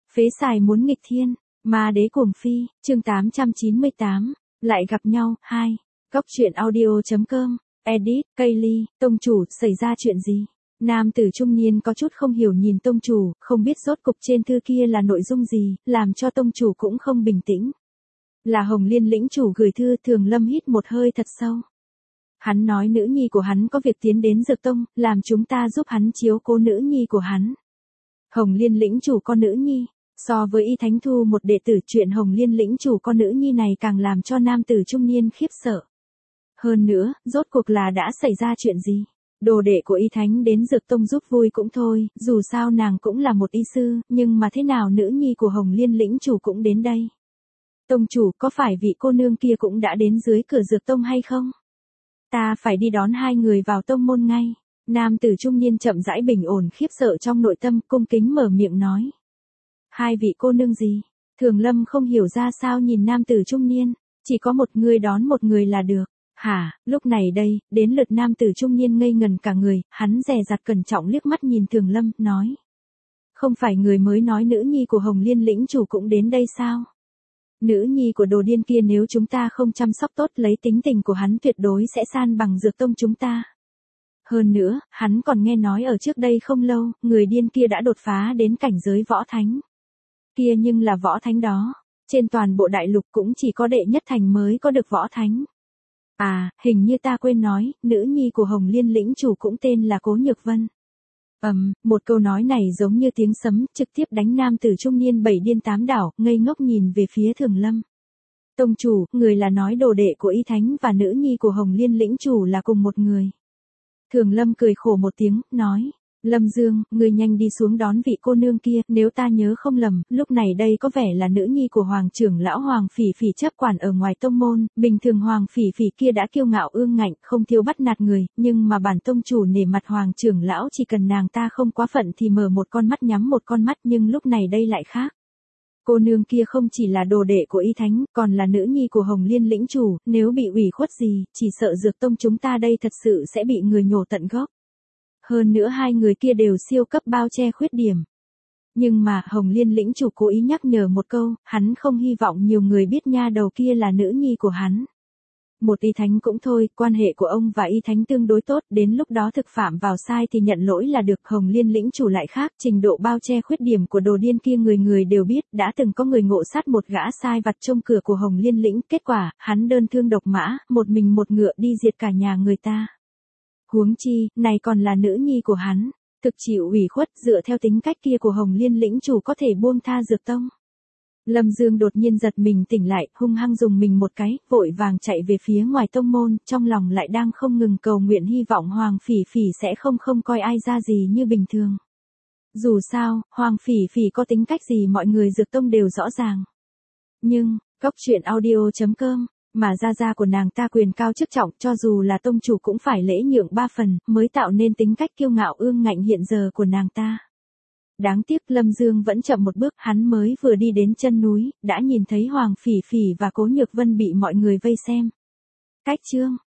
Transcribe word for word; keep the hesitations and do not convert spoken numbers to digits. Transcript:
Phế xài muốn nghịch thiên, ma đế cuồng phi, chương tám trăm chín mươi tám, lại gặp nhau, hai. Góc truyện audio.com, edit, Kaylee, tông chủ, xảy ra chuyện gì? Nam tử trung niên có chút không hiểu nhìn tông chủ, không biết rốt cục trên thư kia là nội dung gì, làm cho tông chủ cũng không bình tĩnh. Là Hồng Liên lĩnh chủ gửi thư. Thường Lâm hít một hơi thật sâu. Hắn nói nữ nhi của hắn có việc tiến đến Dược Tông, làm chúng ta giúp hắn chiếu cố nữ nhi của hắn. Hồng Liên lĩnh chủ con nữ nhi, so với Y Thánh Thu một đệ tử, chuyện Hồng Liên lĩnh chủ con nữ nhi này càng làm cho nam tử trung niên khiếp sợ. Hơn nữa, rốt cuộc là đã xảy ra chuyện gì? Đồ đệ của Y Thánh đến Dược Tông giúp vui cũng thôi, dù sao nàng cũng là một y sư, nhưng mà thế nào nữ nhi của Hồng Liên lĩnh chủ cũng đến đây? Tông chủ, có phải vị cô nương kia cũng đã đến dưới cửa Dược Tông hay không? Ta phải đi đón hai người vào tông môn ngay. Nam tử trung niên chậm rãi bình ổn khiếp sợ trong nội tâm, cung kính mở miệng nói. Hai vị cô nương gì? Thường Lâm không hiểu ra sao nhìn nam tử trung niên, chỉ có một người đón một người là được. Hả? Lúc này đây, đến lượt nam tử trung niên ngây ngần cả người, hắn dè dặt cẩn trọng liếc mắt nhìn Thường Lâm, nói. Không phải người mới nói nữ nhi của Hồng Liên lĩnh chủ cũng đến đây sao? Nữ nhi của đồ điên kia nếu chúng ta không chăm sóc tốt, lấy tính tình của hắn tuyệt đối sẽ san bằng Dược Tông chúng ta. Hơn nữa, hắn còn nghe nói ở trước đây không lâu, người điên kia đã đột phá đến cảnh giới võ thánh. Kia nhưng là võ thánh đó, trên toàn bộ đại lục cũng chỉ có đệ nhất thành mới có được võ thánh. À, hình như ta quên nói, nữ nhi của Hồng Liên lĩnh chủ cũng tên là Cố Nhược Vân. Ầm, um, một câu nói này giống như tiếng sấm, trực tiếp đánh nam tử trung niên bảy điên tám đảo, ngây ngốc nhìn về phía Thường Lâm. Tông chủ, người là nói đồ đệ của Y Thánh và nữ nhi của Hồng Liên lĩnh chủ là cùng một người. Thường Lâm cười khổ một tiếng, nói. Lâm Dương, người nhanh đi xuống đón vị cô nương kia, nếu ta nhớ không lầm, lúc này đây có vẻ là nữ nhi của Hoàng trưởng lão Hoàng Phỉ Phỉ chấp quản ở ngoài tông môn, bình thường Hoàng Phỉ Phỉ kia đã kiêu ngạo ương ngạnh, không thiếu bắt nạt người, nhưng mà bản tông chủ nể mặt Hoàng trưởng lão chỉ cần nàng ta không quá phận thì mở một con mắt nhắm một con mắt, nhưng lúc này đây lại khác. Cô nương kia không chỉ là đồ đệ của Y Thánh, còn là nữ nhi của Hồng Liên lĩnh chủ, nếu bị ủy khuất gì, chỉ sợ Dược Tông chúng ta đây thật sự sẽ bị người nhổ tận gốc. Hơn nữa hai người kia đều siêu cấp bao che khuyết điểm. Nhưng mà Hồng Liên lĩnh chủ cố ý nhắc nhở một câu, hắn không hy vọng nhiều người biết nha đầu kia là nữ nhi của hắn. Một Y Thánh cũng thôi, quan hệ của ông và Y Thánh tương đối tốt, đến lúc đó thực phạm vào sai thì nhận lỗi là được. Hồng Liên lĩnh chủ lại khác, trình độ bao che khuyết điểm của đồ điên kia người người đều biết, đã từng có người ngộ sát một gã sai vặt trông cửa của Hồng Liên lĩnh, kết quả, hắn đơn thương độc mã, một mình một ngựa đi diệt cả nhà người ta. Huống chi, này còn là nữ nhi của hắn, thực chịu ủy khuất, dựa theo tính cách kia của Hồng Liên lĩnh chủ có thể buông tha Dược Tông. Lâm Dương đột nhiên giật mình tỉnh lại, hung hăng dùng mình một cái, vội vàng chạy về phía ngoài tông môn, trong lòng lại đang không ngừng cầu nguyện hy vọng Hoàng Phỉ Phỉ sẽ không không coi ai ra gì như bình thường. Dù sao, Hoàng Phỉ Phỉ có tính cách gì mọi người Dược Tông đều rõ ràng. Nhưng, góc truyện audio.com, mà gia gia của nàng ta quyền cao chức trọng, cho dù là tông chủ cũng phải lễ nhượng ba phần, mới tạo nên tính cách kiêu ngạo ương ngạnh hiện giờ của nàng ta. Đáng tiếc Lâm Dương vẫn chậm một bước, hắn mới vừa đi đến chân núi, đã nhìn thấy Hoàng Phỉ Phỉ và Cố Nhược Vân bị mọi người vây xem. Cách chương,